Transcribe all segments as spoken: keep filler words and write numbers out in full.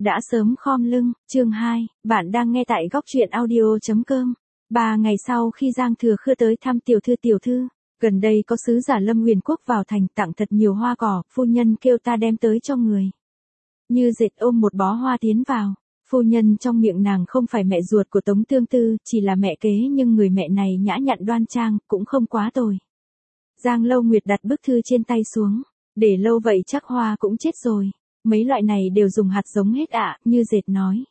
đã sớm khom lưng, chương hai, bạn đang nghe tại góc truyện audio chấm com. Ba ngày sau khi Giang Thừa Khưa tới thăm tiểu thư tiểu thư, gần đây có sứ giả Lâm Huyền Quốc vào thành tặng thật nhiều hoa cỏ, phu nhân kêu ta đem tới cho người. Như Dệt ôm một bó hoa tiến vào, phu nhân trong miệng nàng không phải mẹ ruột của Tống Tương Tư, chỉ là mẹ kế nhưng người mẹ này nhã nhặn đoan trang, cũng không quá tồi. Giang Lâu Nguyệt đặt bức thư trên tay xuống, để lâu vậy chắc hoa cũng chết rồi. Mấy loại này đều dùng hạt giống hết ạ, Như Dệt nói.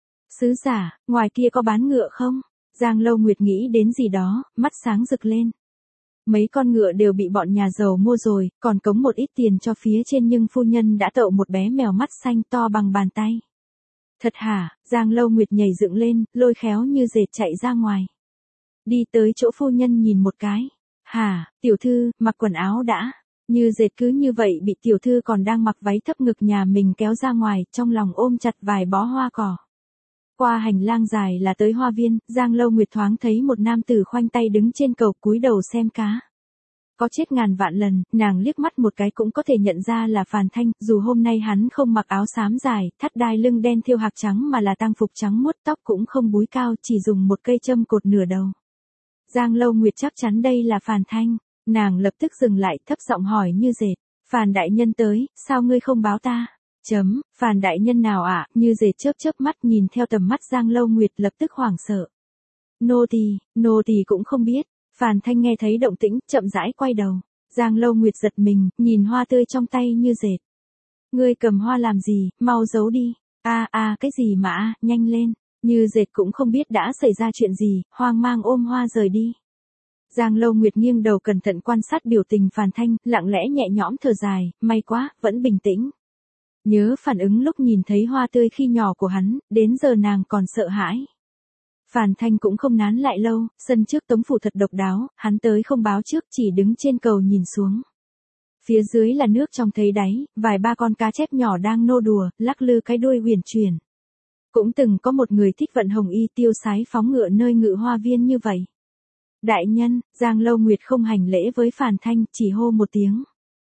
Sứ giả, ngoài kia có bán ngựa không? Giang Lâu Nguyệt nghĩ đến gì đó, mắt sáng rực lên. Mấy con ngựa đều bị bọn nhà giàu mua rồi, còn cống một ít tiền cho phía trên nhưng phu nhân đã tậu một bé mèo mắt xanh to bằng bàn tay. Thật hả? Giang Lâu Nguyệt nhảy dựng lên, lôi khéo Như Dệt chạy ra ngoài. Đi tới chỗ phu nhân nhìn một cái. Hả, tiểu thư, mặc quần áo đã. Như Dệt cứ như vậy bị tiểu thư còn đang mặc váy thấp ngực nhà mình kéo ra ngoài, trong lòng ôm chặt vài bó hoa cỏ. Qua hành lang dài là tới hoa viên, Giang Lâu Nguyệt thoáng thấy một nam tử khoanh tay đứng trên cầu cúi đầu xem cá. Có chết ngàn vạn lần, nàng liếc mắt một cái cũng có thể nhận ra là Phàn Thanh, dù hôm nay hắn không mặc áo xám dài, thắt đai lưng đen thêu hạc trắng mà là tang phục trắng muốt, tóc cũng không búi cao, chỉ dùng một cây châm cột nửa đầu. Giang Lâu Nguyệt chắc chắn đây là Phàn Thanh. Nàng lập tức dừng lại, thấp giọng hỏi Như Dệt, Phàn đại nhân tới, sao ngươi không báo ta? Chấm, Phàn đại nhân nào ạ? Như Dệt chớp chớp mắt nhìn theo tầm mắt Giang Lâu Nguyệt lập tức hoảng sợ. Nô tỳ, nô tỳ cũng không biết. Phàn Thanh nghe thấy động tĩnh, chậm rãi quay đầu. Giang Lâu Nguyệt giật mình, nhìn hoa tươi trong tay Như Dệt. Ngươi cầm hoa làm gì, mau giấu đi. A a, cái gì mà a, nhanh lên. Như Dệt cũng không biết đã xảy ra chuyện gì, hoang mang ôm hoa rời đi. Giang Lâu Nguyệt nghiêng đầu cẩn thận quan sát biểu tình Phàn Thanh, lặng lẽ nhẹ nhõm thở dài, may quá, vẫn bình tĩnh. Nhớ phản ứng lúc nhìn thấy hoa tươi khi nhỏ của hắn, đến giờ nàng còn sợ hãi. Phàn Thanh cũng không nán lại lâu, sân trước Tống phủ thật độc đáo, hắn tới không báo trước, chỉ đứng trên cầu nhìn xuống. Phía dưới là nước trong thấy đáy, vài ba con cá chép nhỏ đang nô đùa, lắc lư cái đuôi huyền chuyển. Cũng từng có một người thích vận hồng y tiêu sái phóng ngựa nơi ngự hoa viên như vậy. Đại nhân, Giang Lâu Nguyệt không hành lễ với Phàn Thanh, chỉ hô một tiếng.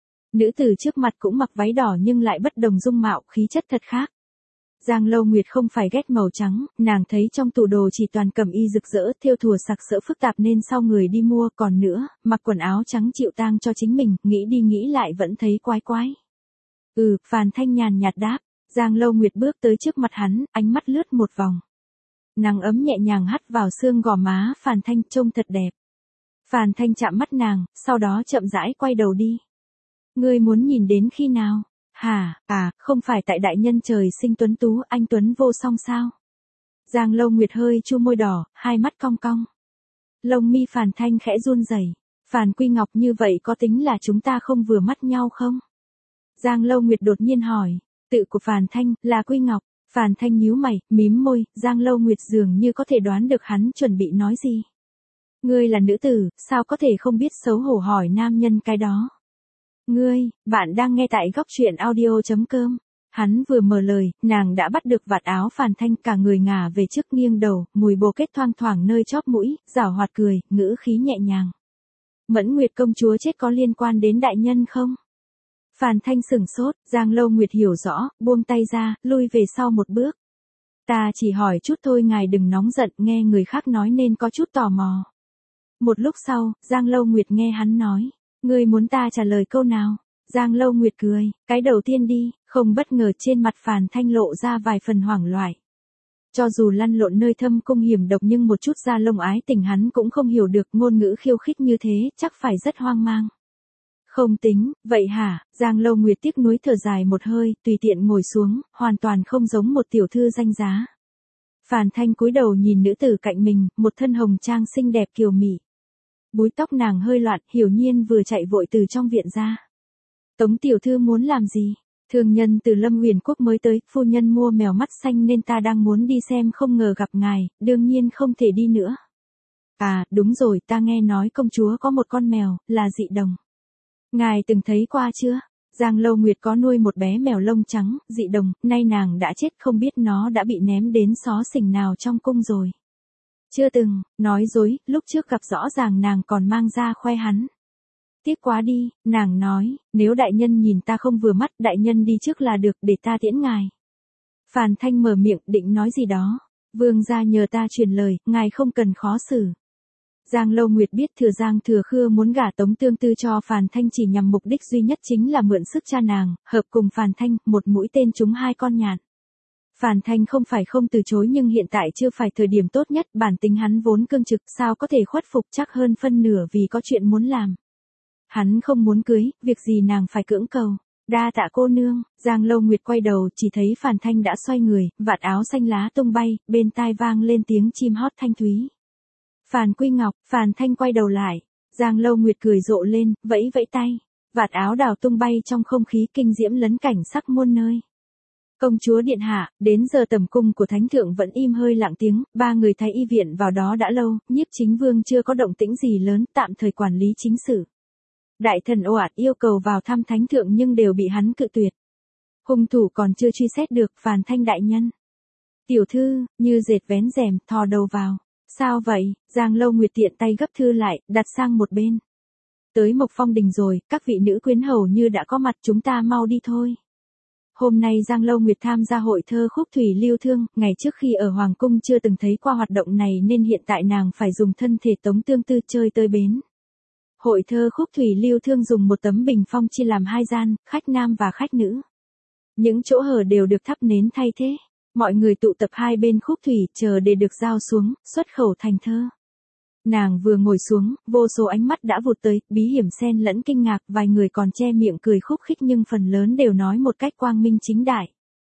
Nữ tử trước mặt cũng mặc váy đỏ nhưng lại bất đồng dung mạo, khí chất thật khác. Giang Lâu Nguyệt không phải ghét màu trắng, nàng thấy trong tủ đồ chỉ toàn cẩm y rực rỡ, thêu thùa sặc sỡ phức tạp nên sau người đi mua, còn nữa, mặc quần áo trắng chịu tang cho chính mình, nghĩ đi nghĩ lại vẫn thấy quái quái. Ừ, Phàn Thanh nhàn nhạt đáp. Giang Lâu Nguyệt bước tới trước mặt hắn, ánh mắt lướt một vòng. Nắng ấm nhẹ nhàng hắt vào xương gò má Phàn Thanh, trông thật đẹp. Phàn Thanh chạm mắt nàng, sau đó chậm rãi quay đầu đi. Ngươi muốn nhìn đến khi nào? Hả, à, không phải tại đại nhân trời sinh tuấn tú, anh tuấn vô song sao? Giang Lâu Nguyệt hơi chu môi đỏ, hai mắt cong cong. Lông mi Phàn Thanh khẽ run rẩy. Phàn Quy Ngọc, như vậy có tính là chúng ta không vừa mắt nhau không? Giang Lâu Nguyệt đột nhiên hỏi. Tự của Phàn Thanh, là Quy Ngọc. Phàn Thanh nhíu mày, mím môi, Giang Lâu Nguyệt dường như có thể đoán được hắn chuẩn bị nói gì. Ngươi là nữ tử, sao có thể không biết xấu hổ hỏi nam nhân cái đó. Ngươi, bạn đang nghe tại góc truyện audio chấm com. Hắn vừa mở lời, nàng đã bắt được vạt áo Phàn Thanh, cả người ngả về trước nghiêng đầu, mùi bồ kết thoang thoảng nơi chóp mũi, giảo hoạt cười, ngữ khí nhẹ nhàng. Mẫn Nguyệt công chúa chết có liên quan đến đại nhân không? Phàn Thanh sửng sốt, Giang Lâu Nguyệt hiểu rõ, buông tay ra, lui về sau một bước. Ta chỉ hỏi chút thôi, ngài đừng nóng giận, nghe người khác nói nên có chút tò mò. Một lúc sau, Giang Lâu Nguyệt nghe hắn nói, ngươi muốn ta trả lời câu nào? Giang Lâu Nguyệt cười, cái đầu tiên đi, không bất ngờ trên mặt Phàn Thanh lộ ra vài phần hoảng loạn. Cho dù lăn lộn nơi thâm cung hiểm độc nhưng một chút da lông ái tình hắn cũng không hiểu được, ngôn ngữ khiêu khích như thế, chắc phải rất hoang mang. Không tính, vậy hả? Giang Lâu Nguyệt tiếc nuối thở dài một hơi, tùy tiện ngồi xuống, hoàn toàn không giống một tiểu thư danh giá. Phàn Thanh cúi đầu nhìn nữ tử cạnh mình, một thân hồng trang xinh đẹp kiều mị. Búi tóc nàng hơi loạn, Hiểu Nhiên vừa chạy vội từ trong viện ra. Tống tiểu thư muốn làm gì? Thương nhân từ Lâm Huyền Quốc mới tới, phu nhân mua mèo mắt xanh nên ta đang muốn đi xem, không ngờ gặp ngài, đương nhiên không thể đi nữa. À, đúng rồi, ta nghe nói công chúa có một con mèo, là dị đồng. Ngài từng thấy qua chưa? Giang Lâu Nguyệt có nuôi một bé mèo lông trắng, dị đồng, nay nàng đã chết, không biết nó đã bị ném đến xó xỉnh nào trong cung rồi. Chưa từng, nói dối, lúc trước gặp rõ ràng nàng còn mang ra khoe hắn. Tiếc quá đi, nàng nói, nếu đại nhân nhìn ta không vừa mắt, đại nhân đi trước là được, để ta tiễn ngài. Phàn Thanh mở miệng định nói gì đó. Vương gia nhờ ta truyền lời, ngài không cần khó xử. Giang Lâu Nguyệt biết thừa Giang Thừa Khưa muốn gả Tống Tương Tư cho Phàn Thanh chỉ nhằm mục đích duy nhất chính là mượn sức cha nàng, hợp cùng Phàn Thanh, một mũi tên trúng hai con nhạn. Phàn Thanh không phải không từ chối nhưng hiện tại chưa phải thời điểm tốt nhất, bản tính hắn vốn cương trực sao có thể khuất phục, chắc hơn phân nửa vì có chuyện muốn làm. Hắn không muốn cưới, việc gì nàng phải cưỡng cầu. Đa tạ cô nương. Giang Lâu Nguyệt quay đầu chỉ thấy Phàn Thanh đã xoay người, vạt áo xanh lá tung bay, bên tai vang lên tiếng chim hót thanh thúy. Phàn Quy Ngọc. Phàn Thanh quay đầu lại. Giang Lâu Nguyệt cười rộ lên, vẫy vẫy tay. Vạt áo đào tung bay trong không khí kinh diễm lấn cảnh sắc muôn nơi. Công chúa điện hạ, đến giờ tầm cung của thánh thượng vẫn im hơi lặng tiếng, ba người thái y viện vào đó đã lâu, Nhiếp Chính Vương chưa có động tĩnh gì lớn, tạm thời quản lý chính sự. Đại thần ồ ạt yêu cầu vào thăm thánh thượng nhưng đều bị hắn cự tuyệt. Hung thủ còn chưa truy xét được, Phàn Thanh đại nhân. Tiểu thư, như dệt vén rèm, thò đầu vào. Sao vậy? Giang Lâu Nguyệt tiện tay gấp thư lại, đặt sang một bên. Tới Mộc Phong Đình rồi, các vị nữ quyến hầu như đã có mặt, chúng ta mau đi thôi. Hôm nay Giang Lâu Nguyệt tham gia hội thơ khúc thủy lưu thương, ngày trước khi ở Hoàng Cung chưa từng thấy qua hoạt động này nên hiện tại nàng phải dùng thân thể Tống Tương Tư chơi tới bến. Hội thơ khúc thủy lưu thương dùng một tấm bình phong chia làm hai gian, khách nam và khách nữ. Những chỗ hở đều được thắp nến thay thế. Mọi người tụ tập hai bên khúc thủy chờ để được giao xuống, xuất khẩu thành thơ. Nàng vừa ngồi xuống, vô số ánh mắt đã vụt tới, bí hiểm xen lẫn kinh ngạc, vài người còn che miệng cười khúc khích nhưng phần lớn đều nói một cách quang minh chính đại.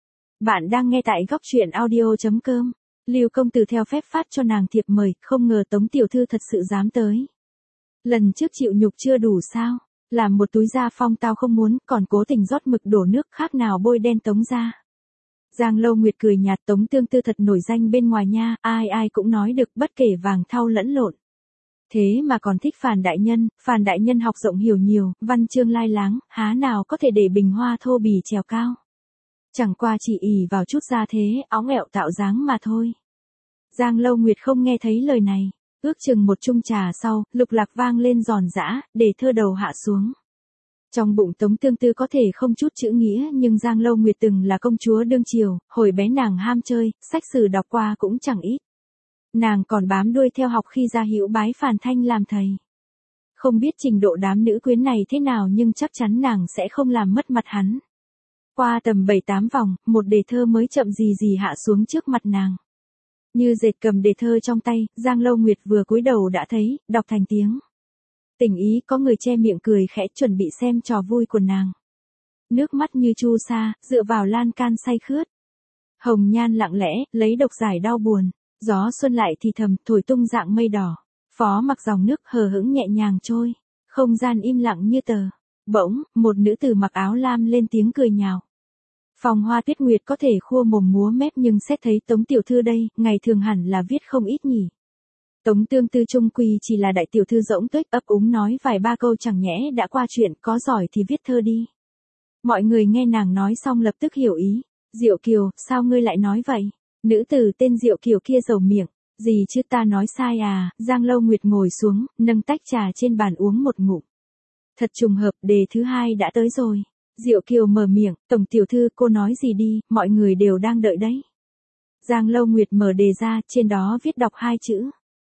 Bạn đang nghe tại góc truyện audio chấm com. Lưu công tử theo phép phát cho nàng thiệp mời, không ngờ Tống tiểu thư thật sự dám tới. Lần trước chịu nhục chưa đủ sao? Làm một túi da phong tao không muốn, còn cố tình rót mực đổ nước khác nào bôi đen Tống ra. Giang Lâu Nguyệt cười nhạt, Tống Tương Tư thật nổi danh bên ngoài nha, ai ai cũng nói được, bất kể vàng thau lẫn lộn. Thế mà còn thích Phàn đại nhân, Phàn đại nhân học rộng hiểu nhiều, văn chương lai láng, há nào có thể để bình hoa thô bì trèo cao. Chẳng qua chỉ ỷ vào chút ra thế, óng ẹo tạo dáng mà thôi. Giang Lâu Nguyệt không nghe thấy lời này, ước chừng một chung trà sau, lục lạc vang lên giòn giã, để thơ đầu hạ xuống. Trong bụng Tống Tương Tư có thể không chút chữ nghĩa nhưng Giang Lâu Nguyệt từng là công chúa đương triều, hồi bé nàng ham chơi, sách sử đọc qua cũng chẳng ít. Nàng còn bám đuôi theo học khi ra hữu bái Phàn Thanh làm thầy. Không biết trình độ đám nữ quyến này thế nào nhưng chắc chắn nàng sẽ không làm mất mặt hắn. Qua tầm bảy tám vòng, một đề thơ mới chậm gì gì hạ xuống trước mặt nàng. Như dệt cầm đề thơ trong tay, Giang Lâu Nguyệt vừa cúi đầu đã thấy, đọc thành tiếng. Tình ý có người che miệng cười khẽ chuẩn bị xem trò vui của nàng. Nước mắt như chu sa, dựa vào lan can say khướt. Hồng nhan lặng lẽ, lấy độc giải đau buồn. Gió xuân lại thì thầm, thổi tung dạng mây đỏ. Phó mặc dòng nước hờ hững nhẹ nhàng trôi. Không gian im lặng như tờ. Bỗng, một nữ tử mặc áo lam lên tiếng cười nhào. Phòng Hoa Tuyết Nguyệt có thể khua mồm múa mép nhưng xét thấy Tống tiểu thư đây, ngày thường hẳn là viết không ít nhỉ. Tống Tương Tư trung quy chỉ là đại tiểu thư rỗng tuếch, ấp úng nói vài ba câu chẳng nhẽ đã qua chuyện, có giỏi thì viết thơ đi. Mọi người nghe nàng nói xong lập tức hiểu ý. Diệu Kiều, sao ngươi lại nói vậy? Nữ tử tên Diệu Kiều kia dầu miệng. Gì chứ ta nói sai à? Giang Lâu Nguyệt ngồi xuống, nâng tách trà trên bàn uống một ngụm. Thật trùng hợp, đề thứ hai đã tới rồi. Diệu Kiều mở miệng, Tổng tiểu thư cô nói gì đi, mọi người đều đang đợi đấy. Giang Lâu Nguyệt mở đề ra, trên đó viết đọc hai chữ.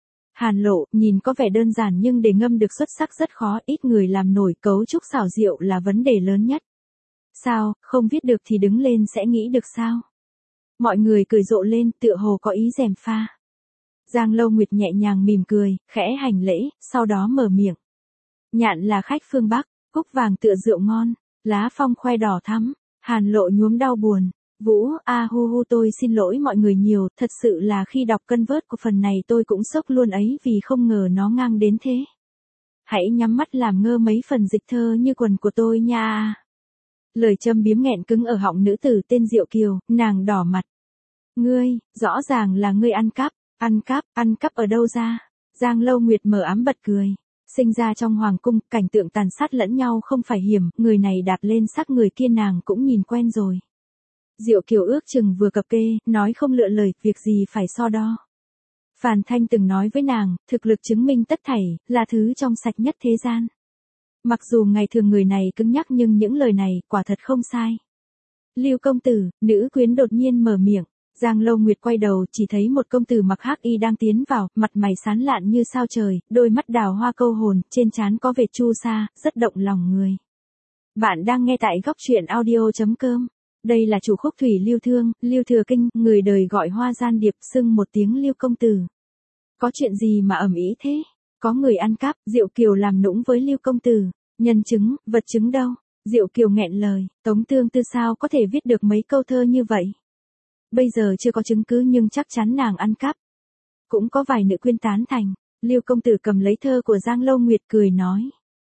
Hàn lộ, nhìn có vẻ đơn giản nhưng để ngâm được xuất sắc rất khó, ít người làm nổi, cấu trúc xảo diệu là vấn đề lớn nhất. Sao, không viết được thì đứng lên sẽ nghĩ được sao? Mọi người cười rộ lên, tựa hồ có ý gièm pha. Giang Lâu Nguyệt nhẹ nhàng mỉm cười, khẽ hành lễ, sau đó mở miệng. Nhạn là khách phương Bắc, cúc vàng tựa rượu ngon, lá phong khoe đỏ thắm, Hàn lộ nhuốm đau buồn. Vũ, a à, hu hu tôi xin lỗi mọi người nhiều, thật sự là khi đọc cân vớt của phần này tôi cũng sốc luôn ấy vì không ngờ nó ngang đến thế. Hãy nhắm mắt làm ngơ mấy phần dịch thơ như quần của tôi nha. Lời châm biếm nghẹn cứng ở họng nữ tử tên Diệu Kiều, nàng đỏ mặt. Ngươi, rõ ràng là ngươi ăn cắp, ăn cắp, ăn cắp ở đâu ra? Giang Lâu Nguyệt mở ám bật cười. Sinh ra trong hoàng cung, cảnh tượng tàn sát lẫn nhau không phải hiểm, người này đạp lên xác người kia nàng cũng nhìn quen rồi. Diệu Kiều ước chừng vừa cập kê, nói không lựa lời, việc gì phải so đo. Phàn Thanh từng nói với nàng, thực lực chứng minh tất thảy, là thứ trong sạch nhất thế gian. Mặc dù ngày thường người này cứng nhắc nhưng những lời này, quả thật không sai. Lưu công tử, nữ quyến đột nhiên mở miệng. Giang Lâu Nguyệt quay đầu chỉ thấy một công tử mặc hắc y đang tiến vào, mặt mày sáng lạn như sao trời, đôi mắt đào hoa câu hồn, trên trán có vệt chu sa, rất động lòng người. Bạn đang nghe tại góc truyện audio.com. Đây là chủ khúc Thủy Lưu Thương, Lưu Thừa Kinh, người đời gọi Hoa Gian Điệp, xưng một tiếng Lưu công tử. Có chuyện gì mà ầm ĩ thế? Có người ăn cắp, Diệu Kiều làm nũng với Lưu công tử. Nhân chứng, vật chứng đâu? Diệu Kiều nghẹn lời, Tống Tương Tư sao có thể viết được mấy câu thơ như vậy? Bây giờ chưa có chứng cứ nhưng chắc chắn nàng ăn cắp. Cũng có vài nữ quyến tán thành. Lưu công tử cầm lấy thơ của Giang Lâu Nguyệt cười nói.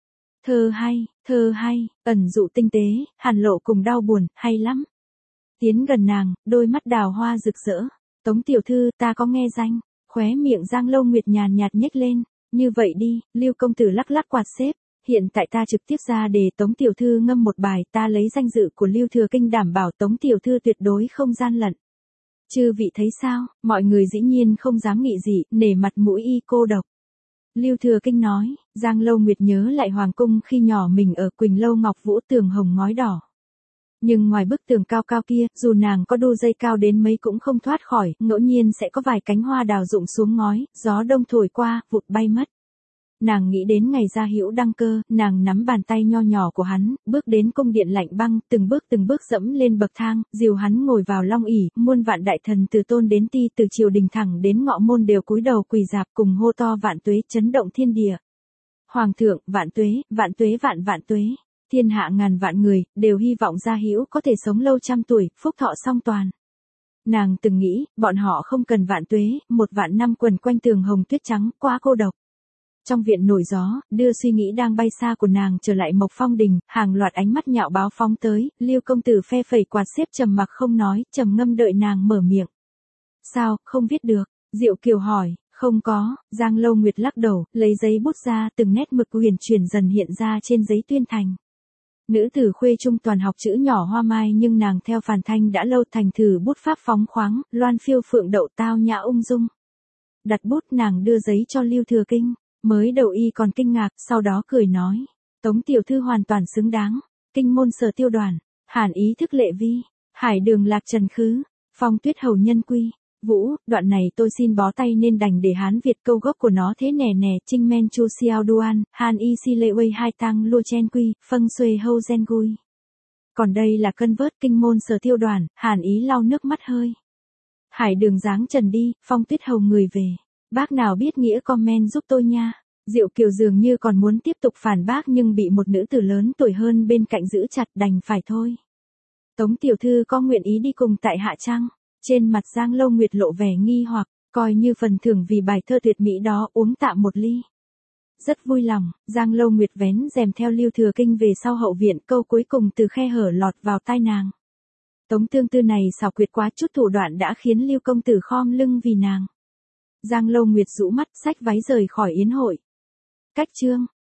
Thơ hay, thơ hay, ẩn dụ tinh tế, hàn lộ cùng đau buồn, hay lắm. Tiến gần nàng, đôi mắt đào hoa rực rỡ. Tống tiểu thư, ta có nghe danh. Khóe miệng Giang Lâu Nguyệt nhàn nhạt nhếch lên. Như vậy đi, Lưu công tử lắc lắc quạt xếp. Hiện tại ta trực tiếp ra để Tống tiểu thư ngâm một bài, ta lấy danh dự của Lưu Thừa Kinh đảm bảo Tống tiểu thư tuyệt đối không gian lận. Chư vị thấy sao? Mọi người dĩ nhiên không dám nghị gì, nể mặt mũi y cô độc. Lưu Thừa Kinh nói, Giang Lâu Nguyệt nhớ lại hoàng cung khi nhỏ mình ở Quỳnh Lâu Ngọc Vũ tường hồng ngói đỏ. Nhưng ngoài bức tường cao cao kia, dù nàng có đu dây cao đến mấy cũng không thoát khỏi, ngẫu nhiên sẽ có vài cánh hoa đào rụng xuống ngói, gió đông thổi qua, vụt bay mất. Nàng nghĩ đến ngày Gia Hữu đăng cơ, nàng nắm bàn tay nho nhỏ của hắn, bước đến cung điện lạnh băng, từng bước từng bước dẫm lên bậc thang, dìu hắn ngồi vào long ỷ, muôn vạn đại thần từ tôn đến ti, từ triều đình thẳng đến ngọ môn đều cúi đầu quỳ rạp cùng hô to vạn tuế, chấn động thiên địa. Hoàng thượng, vạn tuế, vạn tuế vạn vạn tuế. Thiên hạ ngàn vạn người, đều hy vọng Gia Hữu có thể sống lâu trăm tuổi, phúc thọ song toàn. Nàng từng nghĩ, bọn họ không cần vạn tuế, một vạn năm quần quanh tường hồng tuyết trắng, quá cô độc. Trong viện nổi gió, đưa suy nghĩ đang bay xa của nàng trở lại Mộc Phong Đình, hàng loạt ánh mắt nhạo báo phóng tới, Lưu công tử phe phẩy quạt xếp trầm mặc không nói, trầm ngâm đợi nàng mở miệng. Sao, không viết được? Diệu Kiều hỏi, không có, Giang Lâu Nguyệt lắc đầu, lấy giấy bút ra, từng nét mực huyền chuyển dần hiện ra trên giấy tuyên thành. Nữ tử khuê trung toàn học chữ nhỏ hoa mai nhưng nàng theo phàn thanh đã lâu thành thử bút pháp phóng khoáng, loan phiêu phượng đậu tao nhã ung dung. Đặt bút nàng đưa giấy cho Lưu Thừa Kinh. Mới đầu y còn kinh ngạc, sau đó cười nói. Tống tiểu thư hoàn toàn xứng đáng. Kinh môn sở tiêu đoàn. Hàn ý thức lệ vi. Hải đường lạc trần khứ. Phong tuyết hầu nhân quy. Vũ, đoạn này tôi xin bó tay nên đành để Hán Việt câu gốc của nó thế nè nè. Trinh men chu xiao duan. Hàn y si lệ wei hai tăng lua chen quy. Phân xuê hâu gen gui. Còn đây là cân vớt kinh môn sở tiêu đoàn. Hàn ý lau nước mắt hơi. Hải đường dáng trần đi. Phong tuyết hầu người về. Bác nào biết nghĩa comment giúp tôi nha. Diệu Kiều dường như còn muốn tiếp tục phản bác nhưng bị một nữ tử lớn tuổi hơn bên cạnh giữ chặt đành phải thôi. Tống tiểu thư có nguyện ý đi cùng tại hạ chăng? Trên mặt Giang Lâu Nguyệt lộ vẻ nghi hoặc, coi như phần thưởng vì bài thơ tuyệt mỹ đó uống tạm một ly. Rất vui lòng, Giang Lâu Nguyệt vén rèm theo Lưu Thừa Kinh về sau hậu viện, câu cuối cùng từ khe hở lọt vào tai nàng. Tống Tương Tư này xảo quyệt quá, chút thủ đoạn đã khiến Lưu công tử khom lưng vì nàng. Giang Lâu Nguyệt rũ mắt, xách váy rời khỏi yến hội. Cách chương